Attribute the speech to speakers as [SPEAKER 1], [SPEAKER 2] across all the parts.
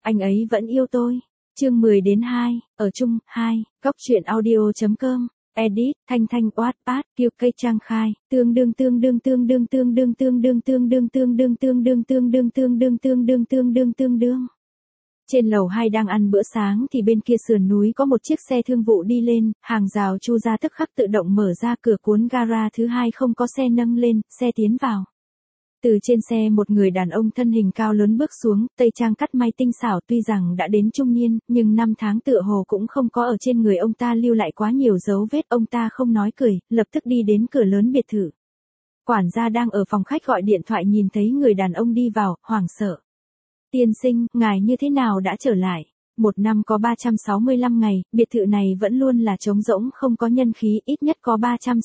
[SPEAKER 1] Anh ấy vẫn yêu tôi. Chương 10-2, ở chung, 2, góc truyện audio.com, edit, Thanh Thanh Wattpad, Kiều Cây Trang Khai, tương đương. Trên lầu 2 đang ăn bữa sáng thì bên kia sườn núi có một chiếc xe thương vụ đi lên, hàng rào Chu ra tức khắc tự động mở ra, cửa cuốn gara thứ hai không có xe nâng lên, xe tiến vào. Từ trên xe một người đàn ông thân hình cao lớn bước xuống, tây trang cắt may tinh xảo, tuy rằng đã đến trung niên, nhưng năm tháng tựa hồ cũng không có ở trên người ông ta lưu lại quá nhiều dấu vết. Ông ta không nói cười, lập tức đi đến cửa lớn biệt thự. Quản gia đang ở phòng khách gọi điện thoại nhìn thấy người đàn ông đi vào, hoảng sợ. Tiên sinh, ngài như thế nào đã trở lại? Một năm có 365 ngày, biệt thự này vẫn luôn là trống rỗng không có nhân khí, ít nhất có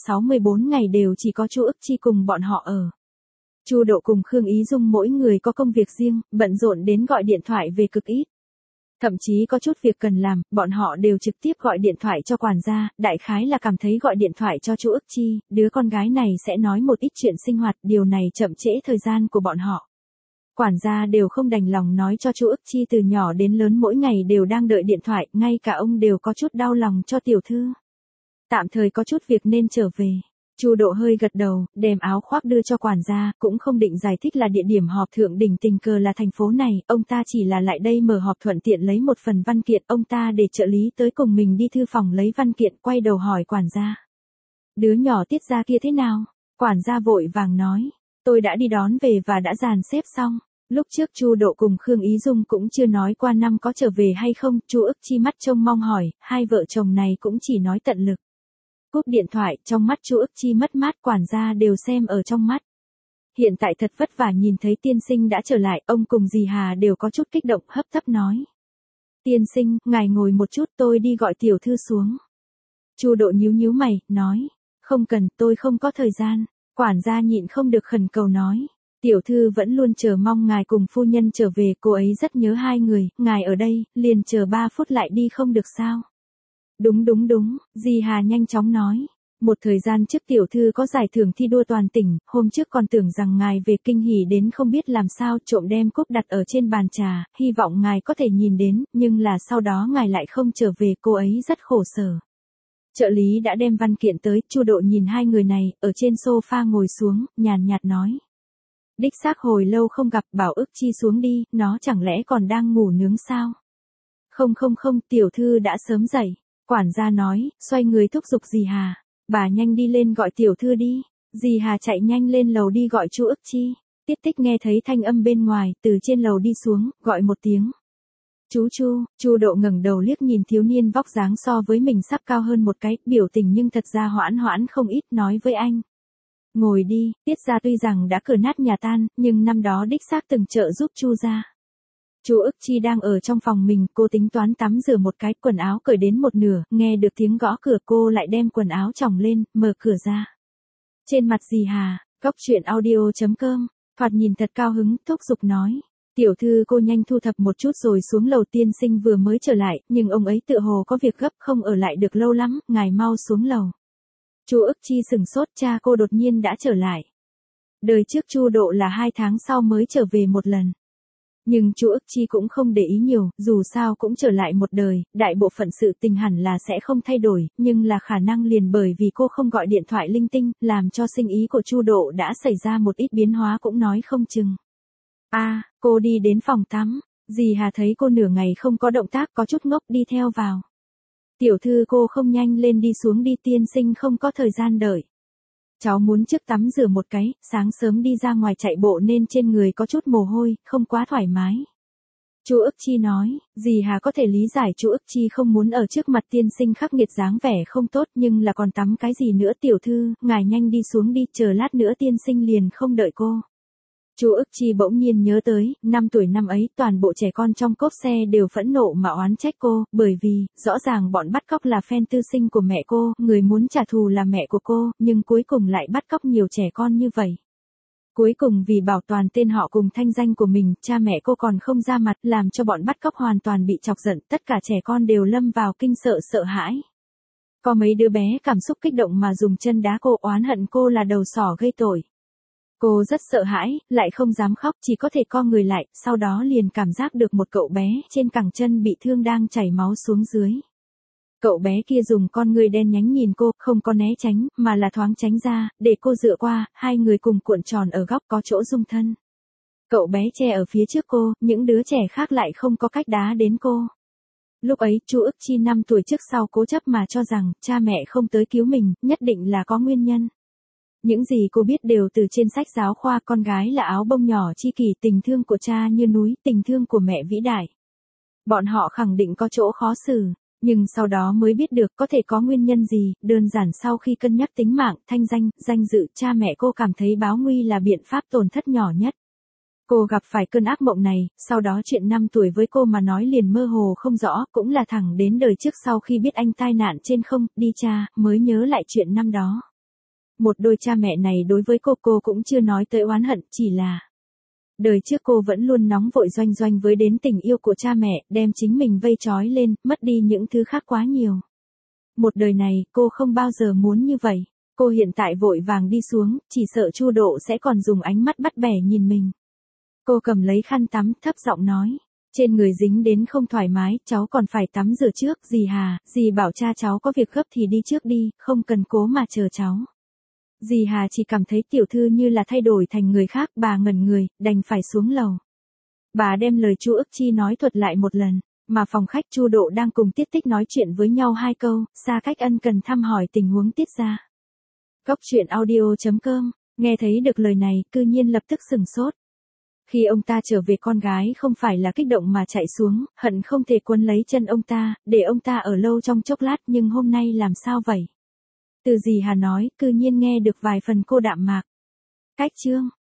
[SPEAKER 1] 364 ngày đều chỉ có Chu Ức Chi cùng bọn họ ở. Chu Độ cùng Khương Ý Dung mỗi người có công việc riêng, bận rộn đến gọi điện thoại về cực ít. Thậm chí có chút việc cần làm, bọn họ đều trực tiếp gọi điện thoại cho quản gia, đại khái là cảm thấy gọi điện thoại cho Chu Ức Chi, đứa con gái này sẽ nói một ít chuyện sinh hoạt, điều này chậm trễ thời gian của bọn họ. Quản gia đều không đành lòng nói cho Chu Ức Chi từ nhỏ đến lớn mỗi ngày đều đang đợi điện thoại, ngay cả ông đều có chút đau lòng cho tiểu thư. Tạm thời có chút việc nên trở về. Chu Độ hơi gật đầu, đem áo khoác đưa cho quản gia, cũng không định giải thích là địa điểm họp thượng đỉnh tình cờ là thành phố này, ông ta chỉ là lại đây mở họp thuận tiện lấy một phần văn kiện, ông ta để trợ lý tới cùng mình đi thư phòng lấy văn kiện, quay đầu hỏi quản gia. Đứa nhỏ Tiết gia kia thế nào? Quản gia vội vàng nói, tôi đã đi đón về và đã dàn xếp xong. Lúc trước Chu Độ cùng Khương Ý Dung cũng chưa nói qua năm có trở về hay không, Chu Ức Chi mắt trông mong hỏi, hai vợ chồng này cũng chỉ nói tận lực. Cúp điện thoại, trong mắt Chu Ức Chi mất mát, quản gia đều xem ở trong mắt. Hiện tại thật vất vả nhìn thấy tiên sinh đã trở lại, ông cùng dì Hà đều có chút kích động, hấp tấp nói. Tiên sinh, ngài ngồi một chút, tôi đi gọi tiểu thư xuống. Chu Độ nhíu mày, nói, không cần, tôi không có thời gian. Quản gia nhịn không được khẩn cầu nói. Tiểu thư vẫn luôn chờ mong ngài cùng phu nhân trở về, cô ấy rất nhớ hai người, ngài ở đây, liền chờ 3 phút lại đi không được sao? Đúng, dì Hà nhanh chóng nói. Một thời gian trước tiểu thư có giải thưởng thi đua toàn tỉnh, hôm trước còn tưởng rằng ngài về kinh hỉ đến không biết làm sao, trộm đem cúp đặt ở trên bàn trà, hy vọng ngài có thể nhìn đến, nhưng là sau đó ngài lại không trở về, cô ấy rất khổ sở. Trợ lý đã đem văn kiện tới, Chu Độ nhìn hai người này, ở trên sofa ngồi xuống, nhàn nhạt nói. Đích xác hồi lâu không gặp, bảo Ức Chi xuống đi, nó chẳng lẽ còn đang ngủ nướng sao? Không, tiểu thư đã sớm dậy. Quản gia nói, xoay người thúc giục dì Hà. Bà nhanh đi lên gọi tiểu thư đi. Dì Hà chạy nhanh lên lầu đi gọi Chu Ức Chi. Tiết Tích nghe thấy thanh âm bên ngoài, từ trên lầu đi xuống, gọi một tiếng. Chu Độ ngẩng đầu liếc nhìn thiếu niên vóc dáng so với mình sắp cao hơn một cái, biểu tình nhưng thật ra hoãn không ít, nói với anh. Ngồi đi, Tiết gia tuy rằng đã cửa nát nhà tan, nhưng năm đó đích xác từng trợ giúp Chu gia. Chu Ức Chi đang ở trong phòng mình, cô tính toán tắm rửa một cái, quần áo cởi đến một nửa, nghe được tiếng gõ cửa, cô lại đem quần áo chồng lên, mở cửa ra. Trên mặt dì Hà, góc truyện audio.com, thoạt nhìn thật cao hứng, thúc giục nói. Tiểu thư cô nhanh thu thập một chút rồi xuống lầu, tiên sinh vừa mới trở lại, nhưng ông ấy tựa hồ có việc gấp không ở lại được lâu lắm, ngài mau xuống lầu. Chu Ức Chi sừng sốt, cha cô đột nhiên đã trở lại. Đời trước Chu Độ là 2 tháng sau mới trở về một lần. Nhưng Chu Ức Chi cũng không để ý nhiều, dù sao cũng trở lại một đời, đại bộ phận sự tình hẳn là sẽ không thay đổi, nhưng là khả năng liền bởi vì cô không gọi điện thoại linh tinh, làm cho sinh ý của Chu Độ đã xảy ra một ít biến hóa cũng nói không chừng. Cô đi đến phòng tắm, dì Hà thấy cô nửa ngày không có động tác, có chút ngốc đi theo vào. Tiểu thư cô không nhanh lên đi xuống đi, tiên sinh không có thời gian đợi. Cháu muốn trước tắm rửa một cái, sáng sớm đi ra ngoài chạy bộ nên trên người có chút mồ hôi, không quá thoải mái. Chu Ức Chi nói, dì Hà có thể lý giải Chu Ức Chi không muốn ở trước mặt tiên sinh khắc nghiệt dáng vẻ không tốt, nhưng là còn tắm cái gì nữa, tiểu thư, ngài nhanh đi xuống đi, chờ lát nữa tiên sinh liền không đợi cô. Chu Ức Chi bỗng nhiên nhớ tới, 5 tuổi năm ấy, toàn bộ trẻ con trong cốp xe đều phẫn nộ mà oán trách cô, bởi vì, rõ ràng bọn bắt cóc là fan tư sinh của mẹ cô, người muốn trả thù là mẹ của cô, nhưng cuối cùng lại bắt cóc nhiều trẻ con như vậy. Cuối cùng vì bảo toàn tên họ cùng thanh danh của mình, cha mẹ cô còn không ra mặt, làm cho bọn bắt cóc hoàn toàn bị chọc giận, tất cả trẻ con đều lâm vào kinh sợ hãi. Có mấy đứa bé cảm xúc kích động mà dùng chân đá cô, oán hận cô là đầu sỏ gây tội. Cô rất sợ hãi, lại không dám khóc, chỉ có thể co người lại, sau đó liền cảm giác được một cậu bé trên cẳng chân bị thương đang chảy máu xuống dưới. Cậu bé kia dùng con ngươi đen nhánh nhìn cô, không có né tránh, mà là thoáng tránh ra, để cô dựa qua, hai người cùng cuộn tròn ở góc có chỗ dung thân. Cậu bé che ở phía trước cô, những đứa trẻ khác lại không có cách đá đến cô. Lúc ấy, Chu Ức Chi 5 tuổi trước sau cố chấp mà cho rằng, cha mẹ không tới cứu mình, nhất định là có nguyên nhân. Những gì cô biết đều từ trên sách giáo khoa, con gái là áo bông nhỏ chi kỷ, tình thương của cha như núi, tình thương của mẹ vĩ đại. Bọn họ khẳng định có chỗ khó xử, nhưng sau đó mới biết được có thể có nguyên nhân gì, đơn giản sau khi cân nhắc tính mạng, thanh danh, danh dự, cha mẹ cô cảm thấy báo nguy là biện pháp tổn thất nhỏ nhất. Cô gặp phải cơn ác mộng này, sau đó chuyện 5 tuổi với cô mà nói liền mơ hồ không rõ, cũng là thẳng đến đời trước sau khi biết anh tai nạn trên không, đi cha, mới nhớ lại chuyện năm đó. Một đôi cha mẹ này đối với cô cũng chưa nói tới oán hận, chỉ là đời trước cô vẫn luôn nóng vội doanh doanh với đến tình yêu của cha mẹ, đem chính mình vây trói lên, mất đi những thứ khác quá nhiều. Một đời này, cô không bao giờ muốn như vậy. Cô hiện tại vội vàng đi xuống, chỉ sợ Chu Độ sẽ còn dùng ánh mắt bắt bẻ nhìn mình. Cô cầm lấy khăn tắm, thấp giọng nói. Trên người dính đến không thoải mái, cháu còn phải tắm rửa trước, dì Hà, dì bảo cha cháu có việc gấp thì đi trước đi, không cần cố mà chờ cháu. Dì Hà chỉ cảm thấy tiểu thư như là thay đổi thành người khác, bà ngẩn người, đành phải xuống lầu. Bà đem lời Chu Ức Chi nói thuật lại một lần, mà phòng khách Chu Độ đang cùng Tiết Tích nói chuyện với nhau hai câu, xa cách ân cần thăm hỏi tình huống Tiết gia. Góc truyện audio.com, nghe thấy được lời này, cư nhiên lập tức sừng sốt. Khi ông ta trở về con gái không phải là kích động mà chạy xuống, hận không thể quấn lấy chân ông ta, để ông ta ở lâu trong chốc lát, nhưng hôm nay làm sao vậy? Từ dì Hà nói, cư nhiên nghe được vài phần cô đạm mạc. Cách chương.